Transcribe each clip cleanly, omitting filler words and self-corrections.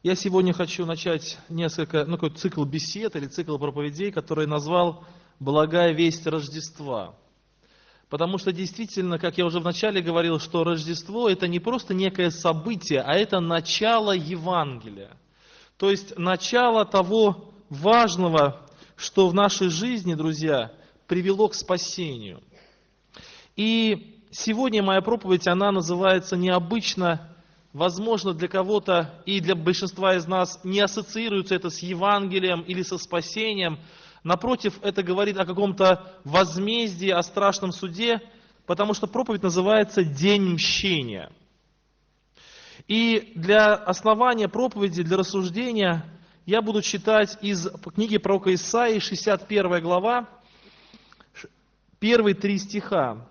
Я сегодня хочу начать такой цикл бесед или цикл проповедей, который назвал «Благая весть Рождества». Потому что действительно, как я уже вначале говорил, что Рождество – это не просто некое событие, а это начало Евангелия. То есть начало того важного, что в нашей жизни, друзья, привело к спасению. И сегодня моя проповедь, она называется необычно. Возможно, для кого-то и для большинства из нас не ассоциируется это с Евангелием или со спасением. Напротив, это говорит о каком-то возмездии, о страшном суде, потому что проповедь называется «День мщения». И для основания проповеди, для рассуждения, я буду читать из книги пророка Исаии, 61 глава, первые 3 стиха.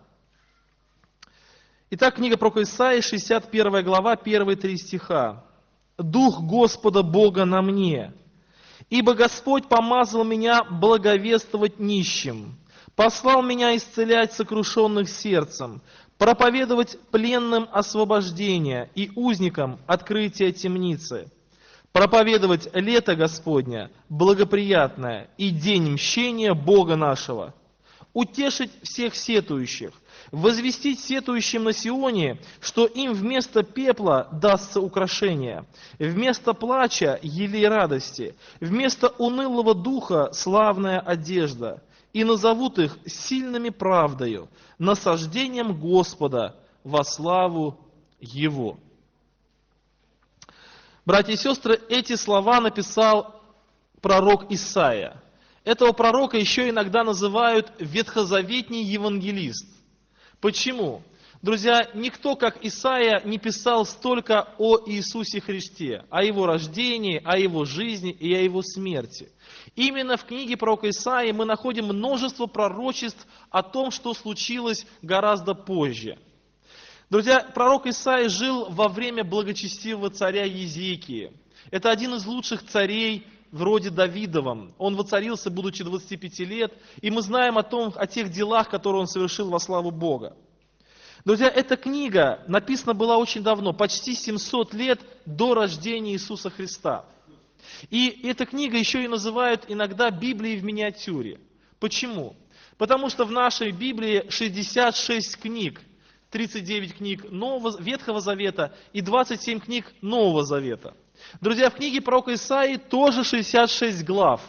Итак, книга пророка Исаии, 61 глава, первые 3 стиха. «Дух Господа Бога на мне, ибо Господь помазал меня благовествовать нищим, послал меня исцелять сокрушенных сердцем, проповедовать пленным освобождение и узникам открытие темницы, проповедовать лето Господня, благоприятное, и день мщения Бога нашего, утешить всех сетующих, возвестить сетующим на Сионе, что им вместо пепла дастся украшение, вместо плача елей радости, вместо унылого духа славная одежда, и назовут их сильными правдою, насаждением Господа во славу Его». Братья и сестры, эти слова написал пророк Исаия. Этого пророка еще иногда называют ветхозаветний евангелист. Почему? Друзья, никто, как Исаия, не писал столько о Иисусе Христе, о Его рождении, о Его жизни и о Его смерти. Именно в книге пророка Исаии мы находим множество пророчеств о том, что случилось гораздо позже. Друзья, пророк Исаия жил во время благочестивого царя Езекии. Это один из лучших царей в роде Давидовом. Он воцарился, будучи 25 лет, и мы знаем о тех делах, которые он совершил во славу Бога. Друзья, эта книга написана была очень давно, почти 700 лет до рождения Иисуса Христа. И эта книга еще и называют иногда Библией в миниатюре. Почему? Потому что в нашей Библии 66 книг, 39 книг Ветхого Завета и 27 книг Нового Завета. Друзья, в книге пророка Исаии тоже 66 глав.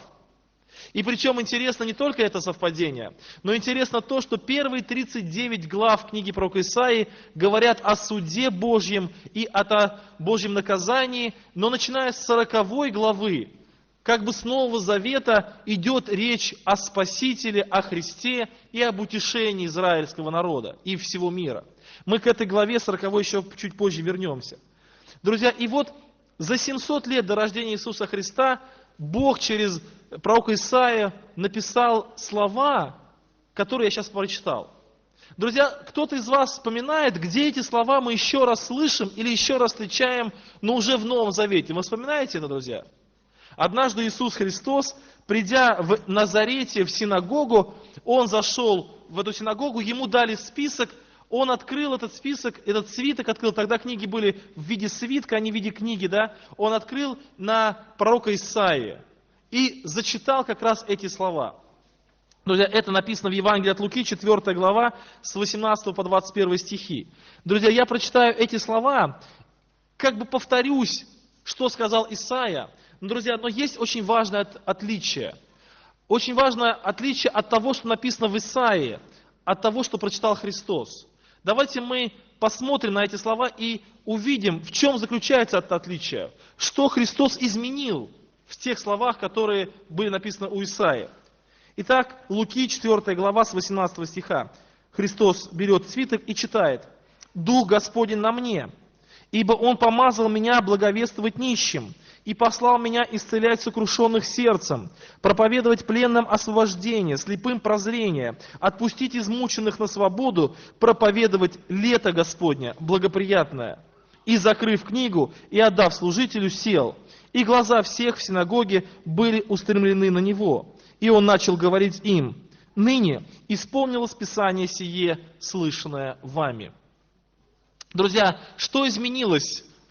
И причем интересно не только это совпадение, но интересно то, что первые 39 глав книги пророка Исаии говорят о суде Божьем и о Божьем наказании, но начиная с 40 главы, как бы с Нового Завета идет речь о Спасителе, о Христе и об утешении израильского народа и всего мира. Мы к этой главе 40 еще чуть позже вернемся. Друзья, и вот за 700 лет до рождения Иисуса Христа Бог через пророка Исаия написал слова, которые я сейчас прочитал. Друзья, кто-то из вас вспоминает, где эти слова мы еще раз слышим или еще раз встречаем, но уже в Новом Завете. Вы вспоминаете это, друзья? Однажды Иисус Христос, придя в Назарете в синагогу, Он зашел в эту синагогу, Ему дали список, Он открыл этот список, этот свиток открыл, тогда книги были в виде свитка, а не в виде книги, да? Он открыл на пророка Исаия и зачитал как раз эти слова. Друзья, это написано в Евангелии от Луки, 4 глава, с 18 по 21 стихи. Друзья, я прочитаю эти слова, как бы повторюсь, что сказал Исаия. Но, друзья, но есть очень важное отличие. Очень важное отличие от того, что написано в Исаии, от того, что прочитал Христос. Давайте мы посмотрим на эти слова и увидим, в чем заключается это отличие. Что Христос изменил в тех словах, которые были написаны у Исаии. Итак, Луки, 4 глава, с 18 стиха. Христос берет свиток и читает. «Дух Господень на мне, ибо Он помазал меня благовествовать нищим, и послал меня исцелять сокрушенных сердцем, проповедовать пленным освобождение, слепым прозрение, отпустить измученных на свободу, проповедовать лето Господня, благоприятное». И, закрыв книгу и отдав служителю, сел. И глаза всех в синагоге были устремлены на него. И он начал говорить им: «Ныне исполнилось Писание сие, слышанное вами». Друзья, что изменилось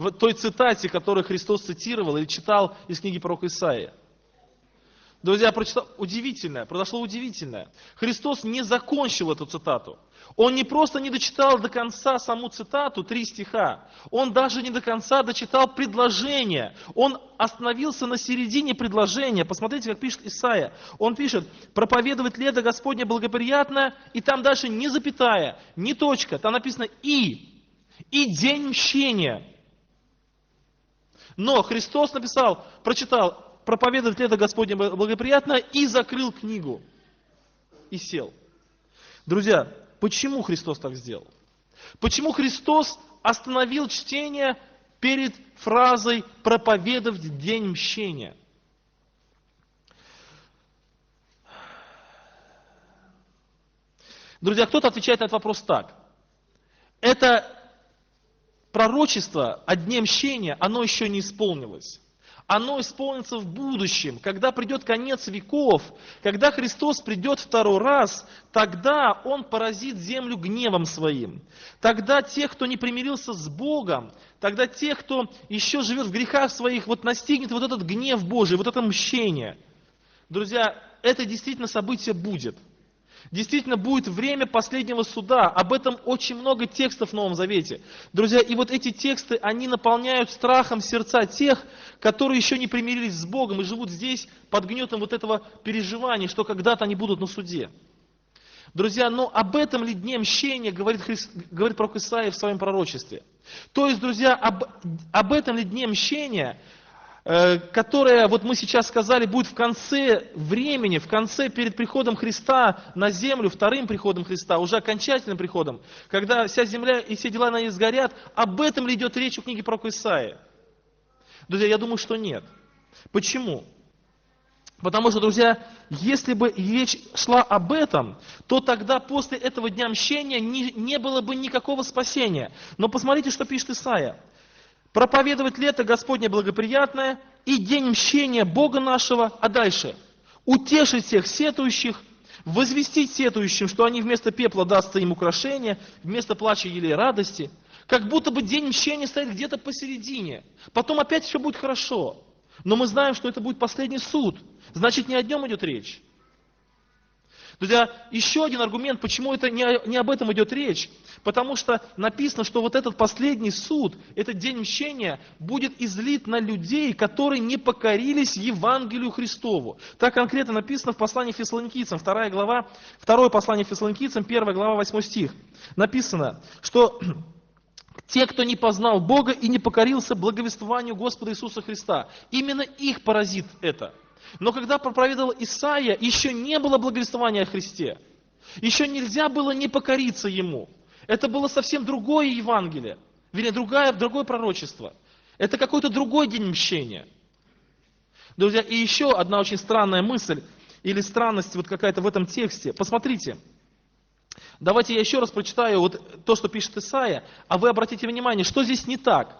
в той цитате, которую Христос цитировал или читал из книги пророка Исаии. Друзья, я прочитал удивительное, произошло удивительное. Христос не закончил эту цитату. Он не просто не дочитал до конца саму цитату, 3 стиха. Он даже не до конца дочитал предложение. Он остановился на середине предложения. Посмотрите, как пишет Исаия. Он пишет: проповедовать лето Господне благоприятное, и там дальше не запятая, не точка. Там написано и день мщения. Но Христос написал, прочитал: проповедовать лето Господне благоприятно, и закрыл книгу. И сел. Друзья, почему Христос так сделал? Почему Христос остановил чтение перед фразой «проповедовать день мщения»? Друзья, кто-то отвечает на этот вопрос так. Это пророчество о дне мщения, оно еще не исполнилось. Оно исполнится в будущем, когда придет конец веков, когда Христос придет второй раз, тогда Он поразит землю гневом Своим. Тогда тех, кто не примирился с Богом, тогда тех, кто еще живет в грехах своих, вот настигнет вот этот гнев Божий, вот это мщение. Друзья, это действительно событие будет. Действительно будет время последнего суда. Об этом очень много текстов в Новом Завете. Друзья, и вот эти тексты, они наполняют страхом сердца тех, которые еще не примирились с Богом и живут здесь под гнетом вот этого переживания, что когда-то они будут на суде. Друзья, но об этом ли дне мщения говорит пророк Исаия в своем пророчестве? То есть, друзья, об этом ли дне мщения, которое, вот мы сейчас сказали, будет в конце времени, в конце перед приходом Христа на землю, вторым приходом Христа, уже окончательным приходом, когда вся земля и все дела на ней сгорят, об этом ли идет речь в книге пророка Исаии? Друзья, я думаю, что нет. Почему? Потому что, друзья, если бы речь шла об этом, то тогда после этого дня мщения не было бы никакого спасения. Но посмотрите, что пишет Исаия. Проповедовать лето Господне благоприятное и день мщения Бога нашего, а дальше утешить всех сетующих, возвестить сетующим, что они вместо пепла дастся им украшение, вместо плача елей радости. Как будто бы день мщения стоит где-то посередине. Потом опять все будет хорошо. Но мы знаем, что это будет последний суд. Значит, не о нем идет речь. Друзья, еще один аргумент, почему это не об этом идет речь. Потому что написано, что вот этот последний суд, этот день мщения, будет излит на людей, которые не покорились Евангелию Христову. Так конкретно написано в послании Фессалоникийцам, 2 послание Фессалоникийцам, 1 глава, 8 стих. Написано, что те, кто не познал Бога и не покорился благовествованию Господа Иисуса Христа, именно их поразит это. Но когда проповедовал Исаия, еще не было благовествования о Христе. Еще нельзя было не покориться Ему. Это было совсем другое Евангелие. Вернее, другое пророчество. Это какой-то другой день мщения. Друзья, и еще одна очень странная мысль, или странность вот какая-то в этом тексте. Посмотрите. Давайте я еще раз прочитаю вот то, что пишет Исаия, а вы обратите внимание, что здесь не так.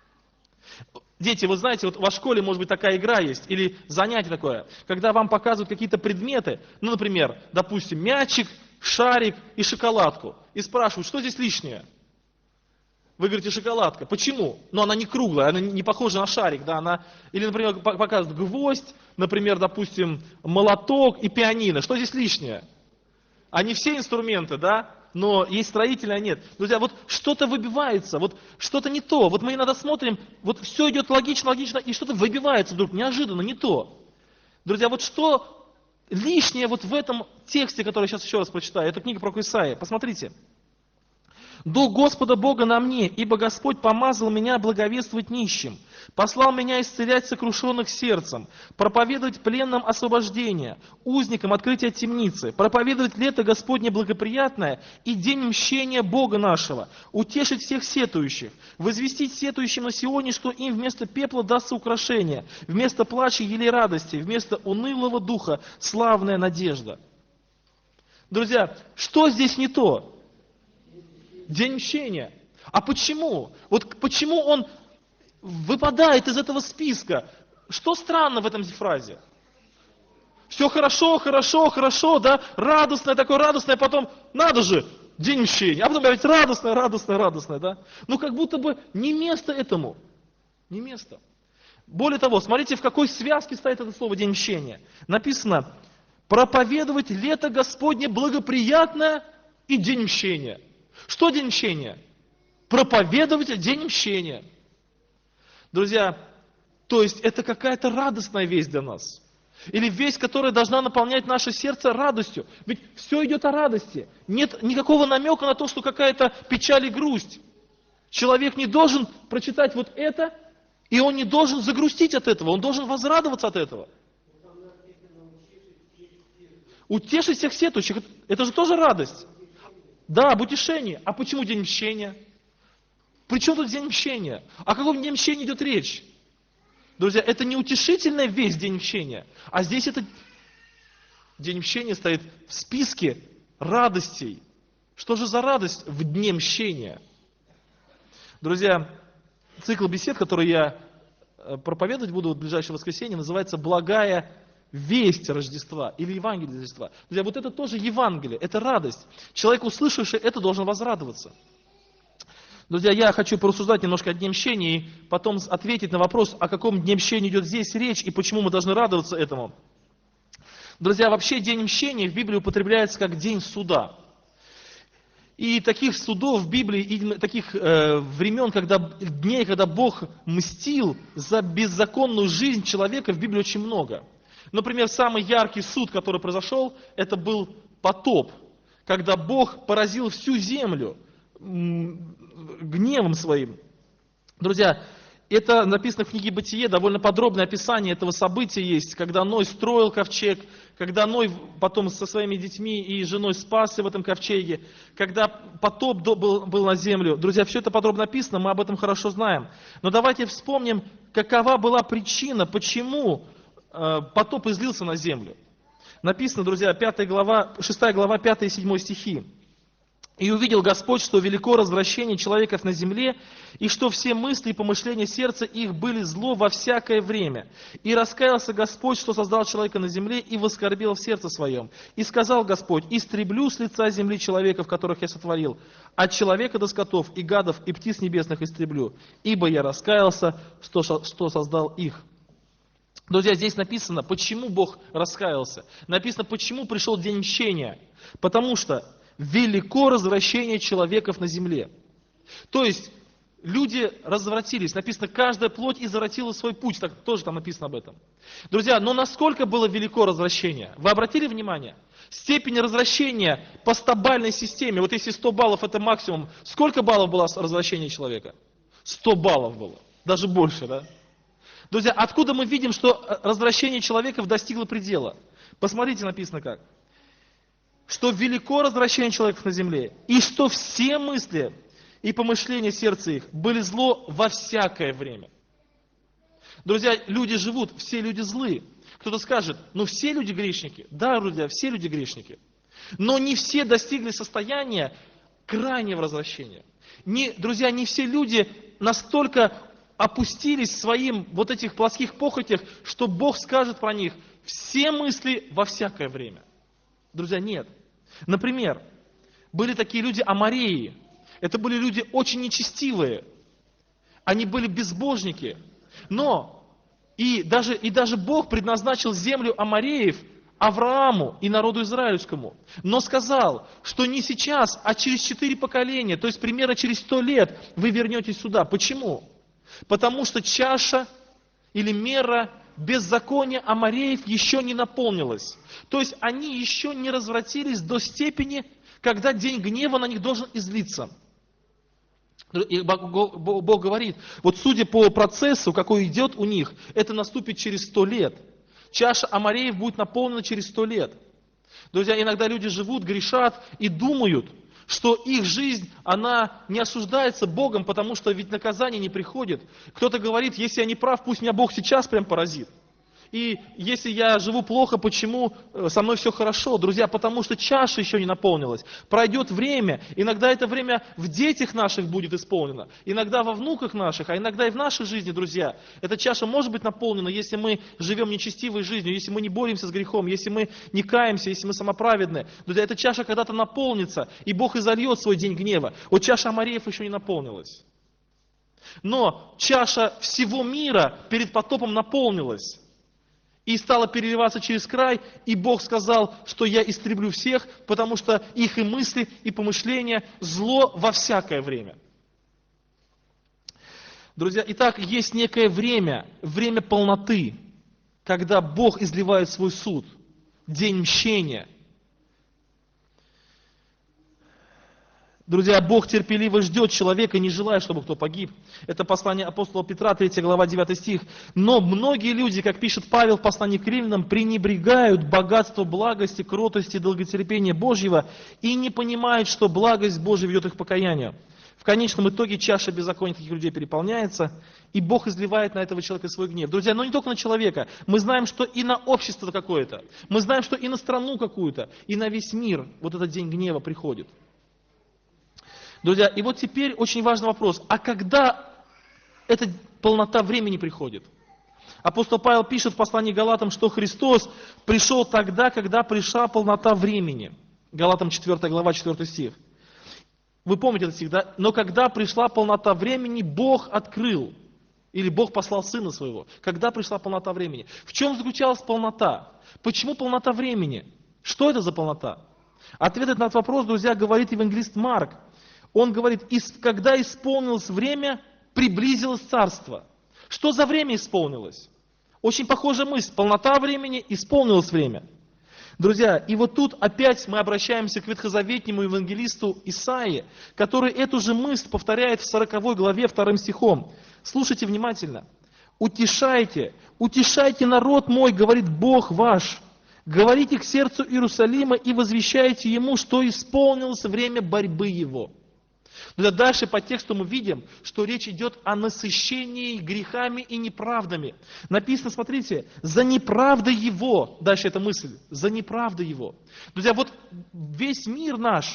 Дети, вы знаете, вот в вашей школе, может быть, такая игра есть, или занятие такое, когда вам показывают какие-то предметы, ну, например, допустим, мячик, шарик и шоколадку, и спрашивают, что здесь лишнее? Вы говорите, шоколадка. Почему? Ну, она не круглая, она не похожа на шарик, да, или, например, показывают гвоздь, например, допустим, молоток и пианино. Что здесь лишнее? Они все инструменты, да? Но есть строительные, а нет. Друзья, вот что-то выбивается, вот что-то не то. Вот мы иногда смотрим, вот все идет логично, и что-то выбивается вдруг, неожиданно, не то. Друзья, вот что лишнее вот в этом тексте, который я сейчас еще раз прочитаю, это книга пророка Исаии, посмотрите. «Дух Господа Бога на мне, ибо Господь помазал меня благовествовать нищим, послал меня исцелять сокрушенных сердцем, проповедовать пленным освобождение, узникам открытие темницы, проповедовать лето Господне благоприятное и день мщения Бога нашего, утешить всех сетующих, возвестить сетующим на Сионе, что им вместо пепла дастся украшение, вместо плача елей радости, вместо унылого духа славная надежда». Друзья, что здесь не то? День мщения. А почему? Вот почему он выпадает из этого списка? Что странно в этом фразе? Все хорошо, хорошо, хорошо, да? Радостное, такое радостное, потом, надо же, день мщения. А потом опять радостное, радостное, радостное, да? Ну как будто бы не место этому. Не место. Более того, смотрите, в какой связке стоит это слово «день мщения». Написано: проповедовать лето Господне благоприятное и день мщения. Что день мщения? Проповедовать день мщения. Друзья, то есть это какая-то радостная весть для нас. Или весть, которая должна наполнять наше сердце радостью. Ведь все идет о радости. Нет никакого намека на то, что какая-то печаль и грусть. Человек не должен прочитать вот это, и он не должен загрустить от этого, он должен возрадоваться от этого. Утешить всех сетующих, это же тоже радость. Да, об утешении. А почему день мщения? При чем тут день мщения? О каком дне мщения идет речь? Друзья, это не утешительная весть день мщения, а здесь это день мщения стоит в списке радостей. Что же за радость в дне мщения? Друзья, цикл бесед, который я проповедовать буду в ближайшее воскресенье, называется «Благая весть Рождества» или «Евангелие Рождества». Друзья, вот это тоже Евангелие, это радость. Человек, услышавший это, должен возрадоваться. Друзья, я хочу порассуждать немножко о дне мщения и потом ответить на вопрос, о каком дне мщения идет здесь речь и почему мы должны радоваться этому. Друзья, вообще день мщения в Библии употребляется как день суда. И таких судов в Библии, и таких времен, дней, когда Бог мстил за беззаконную жизнь человека, в Библии очень много. Например, самый яркий суд, который произошел, это был потоп, когда Бог поразил всю землю гневом своим. Друзья, это написано в книге «Бытие», довольно подробное описание этого события есть, когда Ной строил ковчег, когда Ной потом со своими детьми и женой спасся в этом ковчеге, когда потоп был на землю. Друзья, все это подробно написано, мы об этом хорошо знаем. Но давайте вспомним, какова была причина, почему потоп излился на землю. Написано, друзья, 6 глава, 5 и 7 стихи. «И увидел Господь, что велико развращение человеков на земле, и что все мысли и помышления сердца их были зло во всякое время. И раскаялся Господь, что создал человека на земле, и воскорбел в сердце своем. И сказал Господь: истреблю с лица земли человеков, которых я сотворил, от человека до скотов, и гадов, и птиц небесных истреблю, ибо я раскаялся, что создал их». Друзья, здесь написано, почему Бог раскаялся. Написано, почему пришел день мщения. Потому что велико развращение человеков на земле. То есть, люди развратились. Написано, каждая плоть извратила свой путь. Так, тоже там написано об этом. Друзья, но насколько было велико развращение? Вы обратили внимание? Степень развращения по стобальной системе, вот если 100 баллов это максимум, сколько баллов было развращение человека? 100 баллов было. Даже больше, да? Друзья, откуда мы видим, что развращение человеков достигло предела? Посмотрите, написано как. Что велико развращение человеков на земле, и что все мысли и помышления сердца их были зло во всякое время. Друзья, люди живут, все люди злы. Кто-то скажет, ну все люди грешники. Да, друзья, все люди грешники. Но не все достигли состояния крайнего развращения. Друзья, не все люди настолько опустились в своим вот этих плотских похотях, что Бог скажет про них все мысли во всякое время. Друзья, нет. Например, были такие люди амореи. Это были люди очень нечестивые. Они были безбожники. Но и даже Бог предназначил землю амореев Аврааму и народу израильскому. Но сказал, что не сейчас, а через 4 поколения, то есть примерно через 100 лет вы вернетесь сюда. Почему? Потому что чаша или мера беззакония амореев еще не наполнилась. То есть они еще не развратились до степени, когда день гнева на них должен излиться. И Бог говорит, вот судя по процессу, какой идет у них, это наступит через 100 лет. Чаша амореев будет наполнена через 100 лет. Друзья, иногда люди живут, грешат и думают, что их жизнь, она не осуждается Богом, потому что ведь наказание не приходит. Кто-то говорит, если я не прав, пусть меня Бог сейчас прям поразит. И если я живу плохо, почему со мной все хорошо? Друзья, потому что чаша еще не наполнилась. Пройдет время, иногда это время в детях наших будет исполнено, иногда во внуках наших, а иногда и в нашей жизни, друзья. Эта чаша может быть наполнена, если мы живем нечестивой жизнью, если мы не боремся с грехом, если мы не каемся, если мы самоправедны. Друзья, эта чаша когда-то наполнится, и Бог изольет свой день гнева. Вот чаша амореев еще не наполнилась. Но чаша всего мира перед потопом наполнилась и стала переливаться через край, и Бог сказал, что я истреблю всех, потому что их и мысли, и помышления зло во всякое время. Друзья, итак, есть некое время, время полноты, когда Бог изливает свой суд, день мщения. Друзья, Бог терпеливо ждет человека, не желая, чтобы кто погиб. Это послание апостола Петра, 3 глава, 9 стих. Но многие люди, как пишет Павел в послании к Римлянам, пренебрегают богатство благости, кротости, долготерпения Божьего и не понимают, что благость Божья ведет их к покаянию. В конечном итоге чаша беззакония таких людей переполняется, и Бог изливает на этого человека свой гнев. Друзья, но не только на человека. Мы знаем, что и на общество какое-то. Мы знаем, что и на страну какую-то, и на весь мир вот этот день гнева приходит. Друзья, и вот теперь очень важный вопрос. А когда эта полнота времени приходит? Апостол Павел пишет в послании к Галатам, что Христос пришел тогда, когда пришла полнота времени. Галатам 4 глава, 4 стих. Вы помните этот стих, да? Но когда пришла полнота времени, Бог открыл. Или Бог послал Сына Своего. Когда пришла полнота времени? В чем заключалась полнота? Почему полнота времени? Что это за полнота? Ответ на этот вопрос, друзья, говорит евангелист Марк. Он говорит, когда исполнилось время, приблизилось царство. Что за время исполнилось? Очень похожая мысль. Полнота времени, исполнилось время. Друзья, и вот тут опять мы обращаемся к ветхозаветнему евангелисту Исаии, который эту же мысль повторяет в 40 главе 2 стихом. Слушайте внимательно. «Утешайте, утешайте народ мой, говорит Бог ваш. Говорите к сердцу Иерусалима и возвещайте ему, что исполнилось время борьбы его». Но дальше по тексту мы видим, что речь идет о насыщении грехами и неправдами. Написано, смотрите, за неправдой его, дальше эта мысль, за неправдой его. Друзья, вот весь мир наш,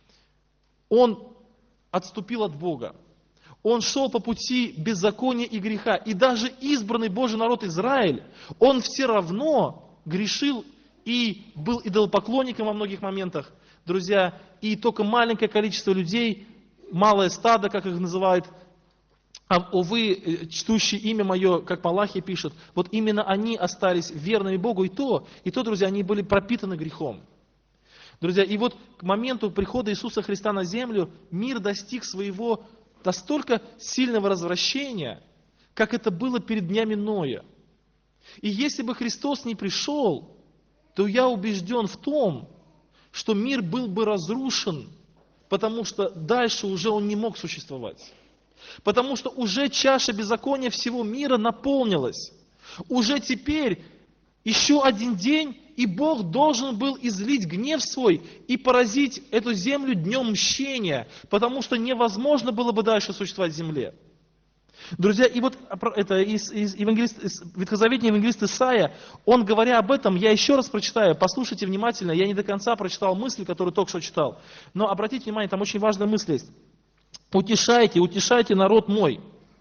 он отступил от Бога. Он шел по пути беззакония и греха. И даже избранный Божий народ Израиль, он все равно грешил и был идолопоклонником во многих моментах. Друзья, и только маленькое количество людей, малое стадо, как их называют, увы, чтущие имя мое, как Малахия пишет, вот именно они остались верными Богу, и то, друзья, они были пропитаны грехом. Друзья, и вот к моменту прихода Иисуса Христа на землю мир достиг своего настолько сильного развращения, как это было перед днями Ноя. И если бы Христос не пришел, то я убежден в том, что мир был бы разрушен, потому что дальше уже он не мог существовать. Потому что уже чаша беззакония всего мира наполнилась. Уже теперь еще один день, и Бог должен был излить гнев свой и поразить эту землю днем мщения, потому что невозможно было бы дальше существовать в земле. Друзья, и вот это ветхозаветний евангелист Исаия, он, говоря об этом, я еще раз прочитаю, послушайте внимательно, я не до конца прочитал мысль, которую только что читал, но обратите внимание, там очень важная мысль есть. «Утешайте, утешайте народ мой».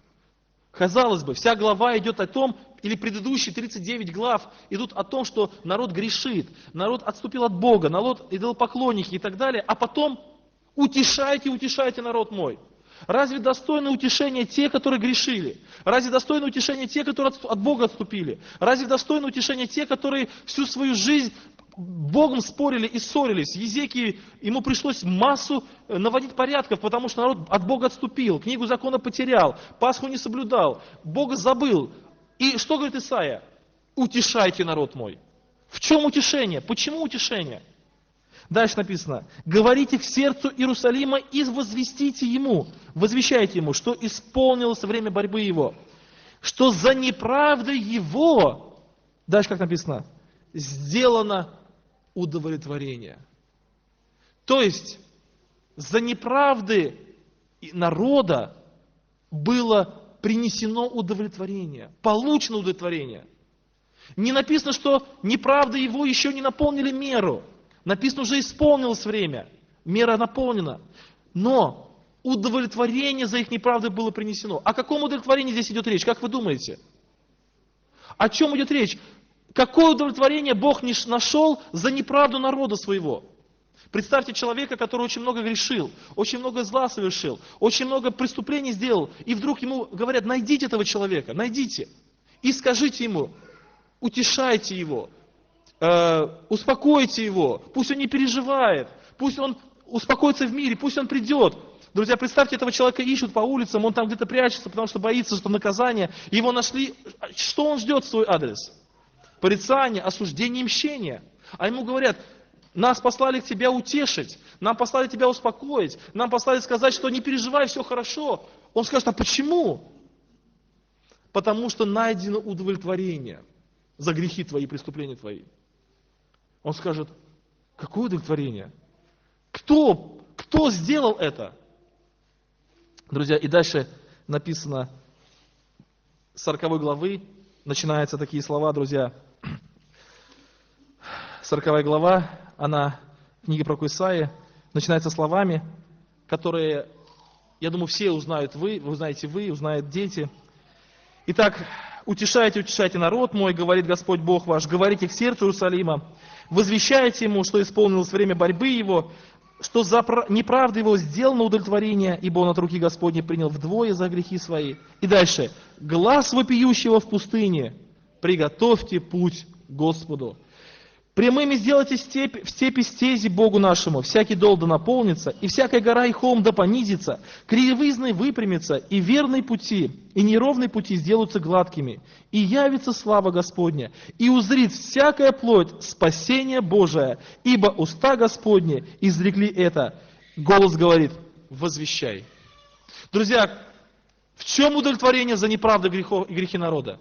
Казалось бы, вся глава идет о том, или предыдущие 39 глав идут о том, что народ грешит, народ отступил от Бога, народ идолопоклонники и так далее, а потом «утешайте, утешайте народ мой». Разве достойны утешения те, которые грешили? Разве достойны утешения те, которые от Бога отступили? Разве достойны утешения те, которые всю свою жизнь Богом спорили и ссорились? Езекии, ему пришлось массу наводить порядков, потому что народ от Бога отступил, книгу закона потерял, Пасху не соблюдал, Бога забыл. И что говорит Исаия? Утешайте народ мой. В чем утешение? Почему утешение? Дальше написано, говорите к сердцу Иерусалима и возвестите ему, возвещайте ему, что исполнилось время борьбы его, что за неправдой его, дальше как написано, сделано удовлетворение. То есть, за неправды народа было принесено удовлетворение, получено удовлетворение. Не написано, что неправды его еще не наполнили меру. Написано, уже исполнилось время, мера наполнена. Но удовлетворение за их неправды было принесено. О каком удовлетворении здесь идет речь? Как вы думаете? О чем идет речь? Какое удовлетворение Бог не нашел за неправду народа своего? Представьте человека, который очень много грешил, очень много зла совершил, очень много преступлений сделал, и вдруг ему говорят: найдите этого человека, найдите, и скажите ему, утешайте его, успокойте его, пусть он не переживает, пусть он успокоится в мире, пусть он придет. Друзья, представьте, этого человека ищут по улицам, он там где-то прячется, потому что боится, что наказание. Его нашли, что он ждет в свой адрес? Порицание, осуждение, мщение. А ему говорят: нас послали к тебе утешить, нам послали тебя успокоить, нам послали сказать, что не переживай, все хорошо. Он скажет: а почему? Потому что найдено удовлетворение за грехи твои, преступления твои. Он скажет: какое удовлетворение? Кто сделал это? Друзья, и дальше написано, с 40 главы, начинаются такие слова, друзья. 40 глава, она, книга про Исаии, начинается словами, которые, я думаю, все узнают вы узнают дети. Итак, утешайте народ мой, говорит Господь Бог ваш, говорите к сердцу Иерусалима, возвещайте ему, что исполнилось время борьбы его, что за неправду его сделано удовлетворение, ибо он от руки Господней принял вдвое за грехи свои. И дальше, глас вопиющего в пустыне, приготовьте путь Господу. Прямыми сделайте в степи стези Богу нашему, всякий дол да наполнится, и всякая гора и холм да понизится, кривизны выпрямится, и верные пути, и неровные пути сделаются гладкими, и явится слава Господня, и узрит всякая плоть спасение Божие, ибо уста Господни изрекли это. Голос говорит: возвещай. Друзья, в чем удовлетворение за неправду грехов и грехи народа?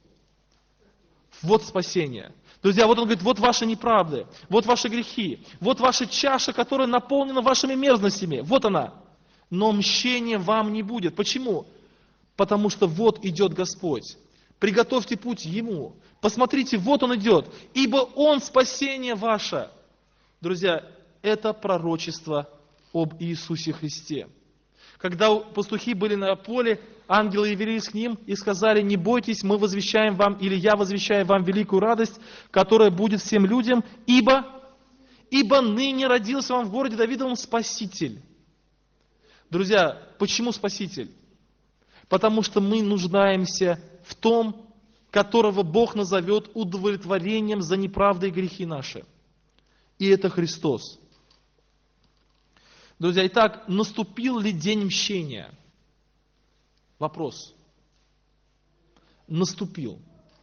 Вот спасение. Друзья, вот он говорит: вот ваши неправды, вот ваши грехи, вот ваша чаша, которая наполнена вашими мерзностями, вот она. Но мщения вам не будет. Почему? Потому что вот идет Господь. Приготовьте путь Ему. Посмотрите, вот Он идет, ибо Он спасение ваше. Друзья, это пророчество об Иисусе Христе. Когда пастухи были на поле, ангелы явились к ним и сказали: не бойтесь, мы возвещаем вам, или я возвещаю вам великую радость, которая будет всем людям, ибо ныне родился вам в городе Давидовом Спаситель. Друзья, почему Спаситель? Потому что мы нуждаемся в том, которого Бог назовет удовлетворением за неправды и грехи наши. И это Христос. Друзья, итак, наступил ли день мщения? Вопрос. Наступил.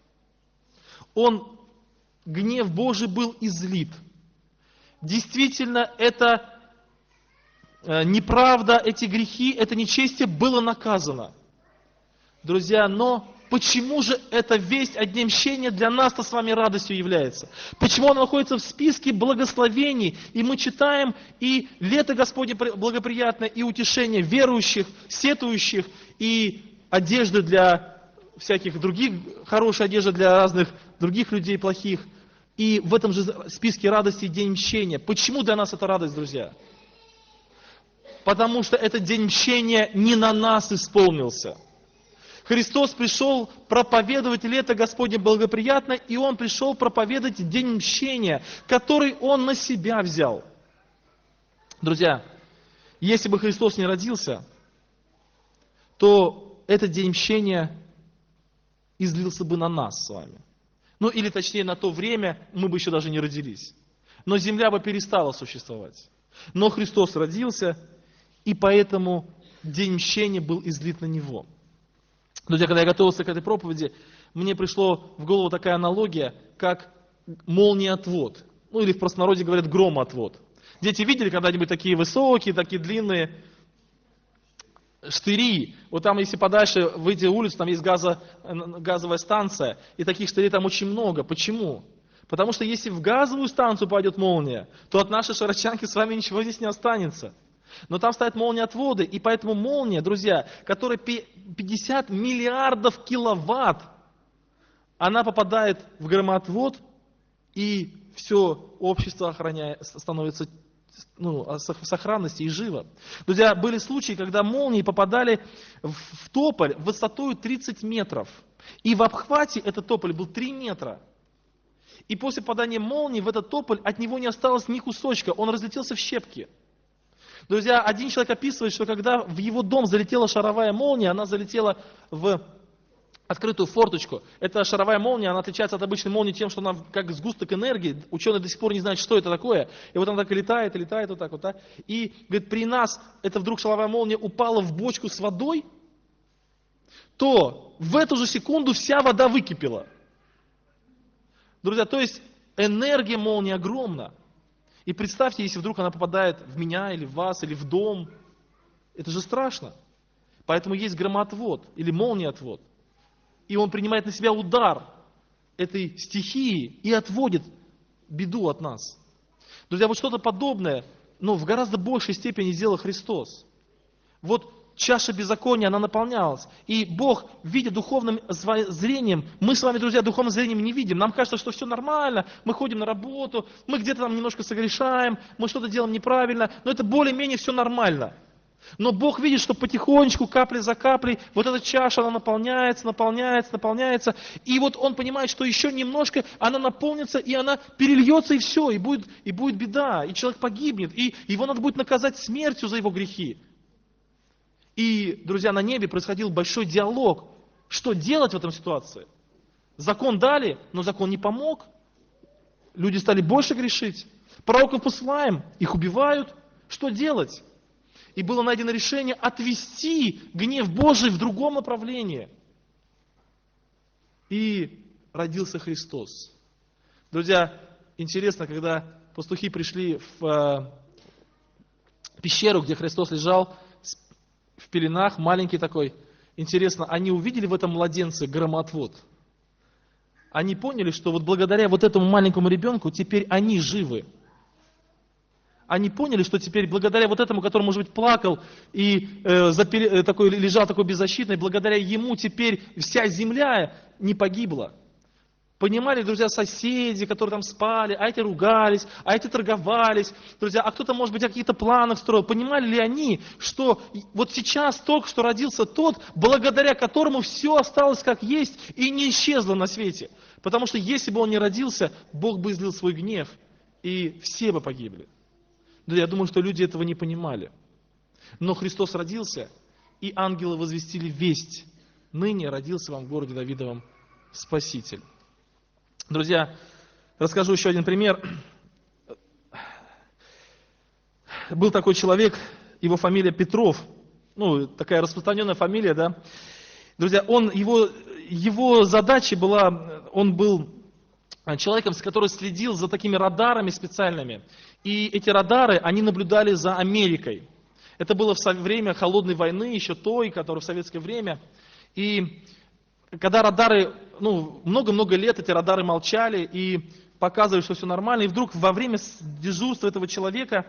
Гнев Божий был излит. Действительно, это неправда, эти грехи, это нечестие было наказано. Друзья, но почему же эта весть о дне мщения для нас-то с вами радостью является? Почему она находится в списке благословений, и мы читаем, и лето Господне благоприятное, и утешение верующих, сетующих, и одежда для всяких других, хорошая одежда для разных других людей плохих, и в этом же списке радости день мщения. Почему для нас это радость, друзья? Потому что этот день мщения не на нас исполнился. Христос пришел проповедовать лето Господне благоприятно, и Он пришел проповедовать день мщения, который Он на себя взял. Друзья, если бы Христос не родился, то этот день мщения излился бы на нас с вами. Ну или точнее на то время мы бы еще даже не родились. Но земля бы перестала существовать. Но Христос родился, и поэтому день мщения был излит на Него. Друзья, когда я готовился к этой проповеди, мне пришло в голову такая аналогия, как молниеотвод. Ну или в простонародье говорят громоотвод. Дети видели когда-нибудь такие высокие, такие длинные штыри? Вот там, если подальше выйти в улицу, там есть газовая станция, и таких штырей там очень много. Почему? Потому что если в газовую станцию пойдет молния, то от нашей шарочанки с вами ничего здесь не останется. Но там стоят молниеотводы, и поэтому молния, друзья, которая 50 миллиардов киловатт, она попадает в громоотвод, и все общество становится в сохранности и живо. Друзья, были случаи, когда молнии попадали в тополь высотой 30 метров, и в обхвате этот тополь был 3 метра. И после попадания молнии в этот тополь от него не осталось ни кусочка, он разлетелся в щепки. Друзья, один человек описывает, что когда в его дом залетела шаровая молния, она залетела в открытую форточку. Эта шаровая молния, она отличается от обычной молнии тем, что она как сгусток энергии. Ученые до сих пор не знают, что это такое. И вот она так и летает вот так вот. Да? И, говорит, при нас эта вдруг шаровая молния упала в бочку с водой, то в эту же секунду вся вода выкипела. Друзья, то есть энергия молнии огромна. И представьте, если вдруг она попадает в меня, или в вас, или в дом. Это же страшно. Поэтому есть громоотвод или молниеотвод. И он принимает на себя удар этой стихии и отводит беду от нас. Друзья, вот что-то подобное, но в гораздо большей степени сделал Христос. Вот чаша беззакония, она наполнялась. И Бог, видя духовным зрением, мы с вами, друзья, духовным зрением не видим. Нам кажется, что все нормально, мы ходим на работу, мы где-то там немножко согрешаем, мы что-то делаем неправильно, но это более-менее все нормально. Но Бог видит, что потихонечку, капля за каплей, вот эта чаша, она наполняется. И вот Он понимает, что еще немножко она наполнится, и она перельется, и все, и будет беда, и человек погибнет, и его надо будет наказать смертью за его грехи. И, друзья, на небе происходил большой диалог. Что делать в этом ситуации? Закон дали, но закон не помог. Люди стали больше грешить. Пророков посылаем, их убивают. Что делать? И было найдено решение отвести гнев Божий в другом направлении. И родился Христос. Друзья, интересно, когда пастухи пришли в пещеру, где Христос лежал, в пеленах, маленький такой, интересно, они увидели в этом младенце громоотвод? Они поняли, что вот благодаря вот этому маленькому ребенку теперь они живы. Они поняли, что теперь благодаря вот этому, который, может быть, плакал и лежал такой беззащитный, благодаря ему теперь вся земля не погибла. Понимали, друзья, соседи, которые там спали, а эти ругались, а эти торговались, друзья, а кто-то, может быть, о каких-то планах строил. Понимали ли они, что вот сейчас только что родился тот, благодаря которому все осталось как есть и не исчезло на свете? Потому что если бы он не родился, Бог бы излил свой гнев, и все бы погибли. Я думаю, что люди этого не понимали. Но Христос родился, и ангелы возвестили весть. Ныне родился вам в городе Давидовом Спаситель. Друзья, расскажу еще один пример. Был такой человек, его фамилия Петров. Ну, такая распространенная фамилия, да. Друзья, его задача была, он был человеком, который следил за такими радарами специальными. И эти радары, они наблюдали за Америкой. Это было в время холодной войны, еще той, которая в советское время. И когда радары, много-много лет эти радары молчали и показывали, что все нормально. И вдруг во время дежурства этого человека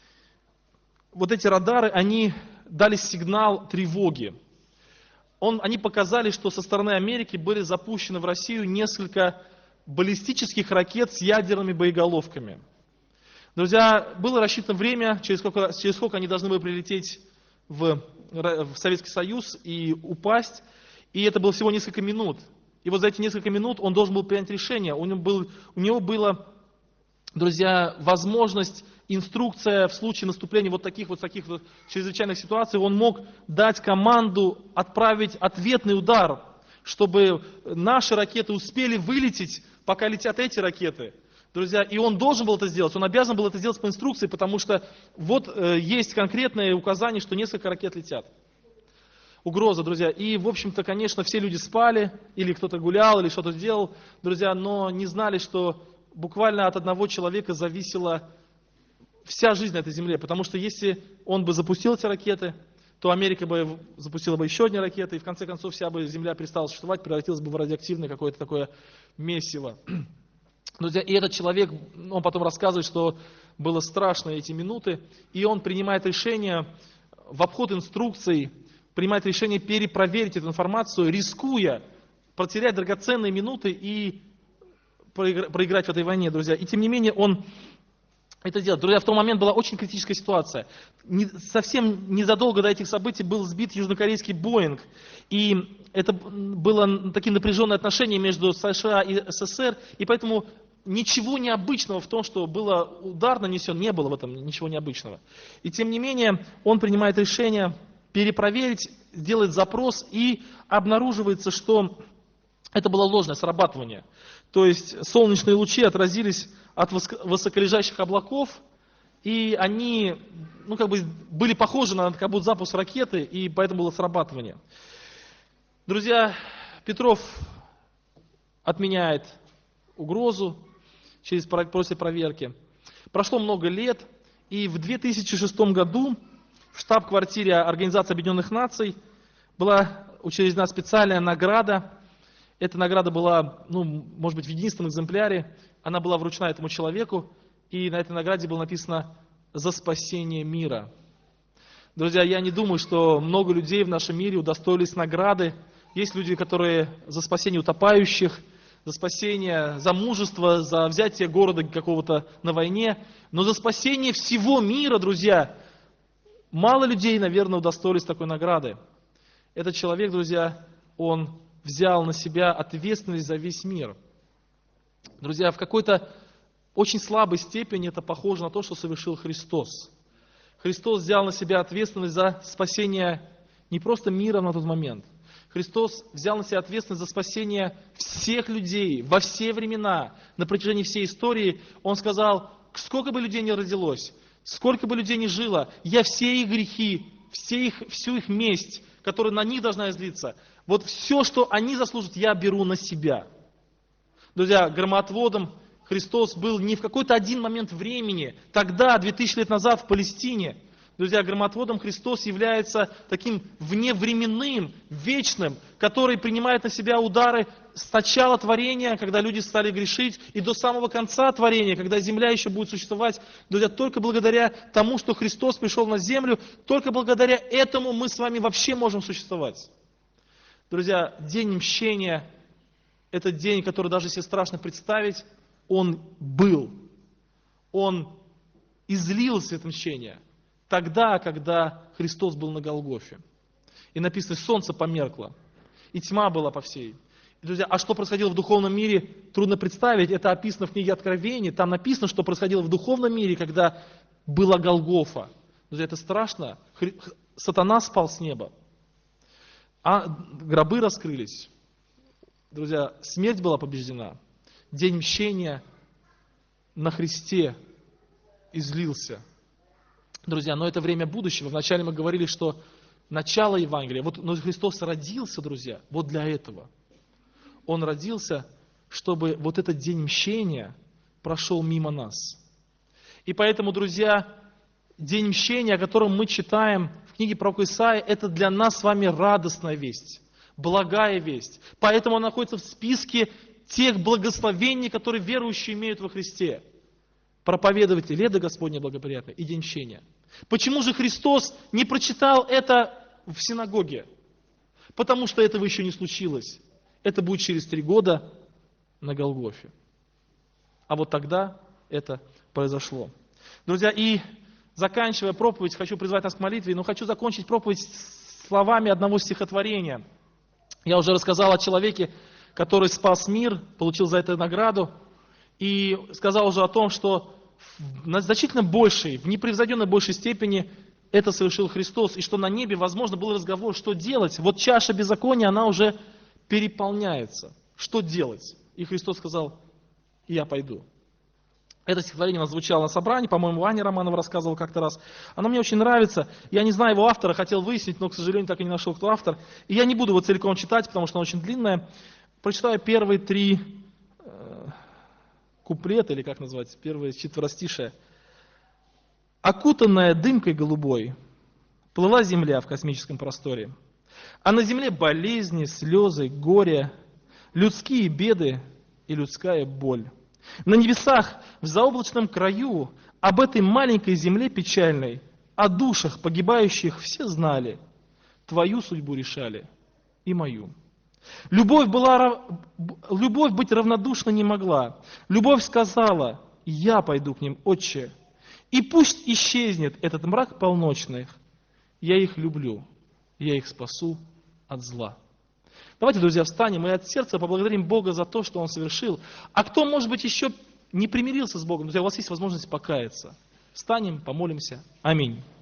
вот эти радары, они дали сигнал тревоги. Они показали, что со стороны Америки были запущены в Россию несколько баллистических ракет с ядерными боеголовками. Друзья, было рассчитано время, через сколько они должны были прилететь в Советский Союз и упасть. И это было всего несколько минут. И вот за эти несколько минут он должен был принять решение. У него была, друзья, возможность, инструкция в случае наступления вот таких чрезвычайных ситуаций. Он мог дать команду отправить ответный удар, чтобы наши ракеты успели вылететь, пока летят эти ракеты. Друзья, и он должен был это сделать, он обязан был это сделать по инструкции, потому что вот есть конкретное указание, что несколько ракет летят. Угроза, друзья. И, в общем-то, конечно, все люди спали, или кто-то гулял, или что-то делал, друзья, но не знали, что буквально от одного человека зависела вся жизнь на этой земле. Потому что если он бы запустил эти ракеты, то Америка бы запустила бы еще одни ракеты, и в конце концов вся бы земля перестала существовать, превратилась бы в радиоактивное какое-то такое месиво. Друзья, и этот человек, он потом рассказывает, что было страшно эти минуты, и он принимает решение в обход инструкций, принимает решение перепроверить эту информацию, рискуя потерять драгоценные минуты и проиграть в этой войне, друзья. И тем не менее он это делает. Друзья, в тот момент была очень критическая ситуация. Совсем незадолго до этих событий был сбит южнокорейский Боинг. И это было такие напряженные отношения между США и СССР. И поэтому ничего необычного в том, что было удар нанесен, не было в этом ничего необычного. И тем не менее, он принимает решение перепроверить, делает запрос, и обнаруживается, что это было ложное срабатывание. То есть солнечные лучи отразились от высоколежащих облаков, и они были похожи на как будто запуск ракеты, и поэтому было срабатывание. Друзья, Петров отменяет угрозу после проверки. Прошло много лет, и в 2006 году в штаб-квартире Организации Объединенных Наций была учреждена специальная награда. Эта награда была, может быть, в единственном экземпляре. Она была вручена этому человеку, и на этой награде было написано «За спасение мира». Друзья, я не думаю, что много людей в нашем мире удостоились награды. Есть люди, которые за спасение утопающих, за спасение, за мужество, за взятие города какого-то на войне. Но за спасение всего мира, друзья, мало людей, наверное, удостоились такой награды. Этот человек, друзья, он взял на себя ответственность за весь мир. Друзья, в какой-то очень слабой степени это похоже на то, что совершил Христос. Христос взял на себя ответственность за спасение не просто мира на тот момент. Христос взял на себя ответственность за спасение всех людей во все времена, на протяжении всей истории. Он сказал, сколько бы людей ни родилось, сколько бы людей ни жило, я все их грехи, всю их месть, которая на них должна излиться, вот все, что они заслужат, я беру на себя. Друзья, громоотводом Христос был не в какой-то один момент времени, тогда, 2000 лет назад в Палестине. Друзья, громоотводом Христос является таким вневременным, вечным, который принимает на себя удары с начала творения, когда люди стали грешить, и до самого конца творения, когда земля еще будет существовать. Друзья, только благодаря тому, что Христос пришел на землю, только благодаря этому мы с вами вообще можем существовать. Друзья, день мщения – это день, который даже если страшно представить, он был. Он излился, это мщение. Тогда, когда Христос был на Голгофе. И написано, солнце померкло, и тьма была по всей. Друзья, а что происходило в духовном мире, трудно представить. Это описано в книге Откровения. Там написано, что происходило в духовном мире, когда была Голгофа. Друзья, это страшно. Сатана спал с неба. А гробы раскрылись. Друзья, смерть была побеждена. День мщения на Христе излился. Друзья, но это время будущего. Вначале мы говорили, что начало Евангелия. Но Христос родился, друзья, вот для этого. Он родился, чтобы вот этот день мщения прошел мимо нас. И поэтому, друзья, день мщения, о котором мы читаем в книге пророка Исаии, это для нас с вами радостная весть, благая весть. Поэтому она находится в списке тех благословений, которые верующие имеют во Христе. Проповедовать лето Господне благоприятное и день мщения. Почему же Христос не прочитал это в синагоге? Потому что этого еще не случилось. Это будет через 3 года на Голгофе. А вот тогда это произошло. Друзья, и заканчивая проповедь, хочу призвать нас к молитве, но хочу закончить проповедь словами одного стихотворения. Я уже рассказал о человеке, который спас мир, получил за это награду, и сказал уже о том, что в значительно большей, в непревзойденно большей степени это совершил Христос, и что на небе, возможно, был разговор, что делать. Вот чаша беззакония, она уже переполняется. Что делать? И Христос сказал, я пойду. Это стихотворение у нас звучало на собрании, по-моему, Ваня Романов рассказывал как-то раз. Оно мне очень нравится. Я не знаю его автора, хотел выяснить, но, к сожалению, так и не нашел, кто автор. И я не буду его целиком читать, потому что оно очень длинное. Прочитаю первые 3 куплета, или как назвать, первые четверостишие. «Окутанная дымкой голубой плыла земля в космическом просторе, а на земле болезни, слезы, горе, людские беды и людская боль. На небесах, в заоблачном краю, об этой маленькой земле печальной, о душах погибающих все знали, твою судьбу решали и мою. Любовь быть равнодушна не могла. Любовь сказала, я пойду к ним, Отче, и пусть исчезнет этот мрак полночный. Я их люблю, я их спасу от зла». Давайте, друзья, встанем и от сердца поблагодарим Бога за то, что Он совершил. А кто, может быть, еще не примирился с Богом, друзья, у вас есть возможность покаяться. Встанем, помолимся. Аминь.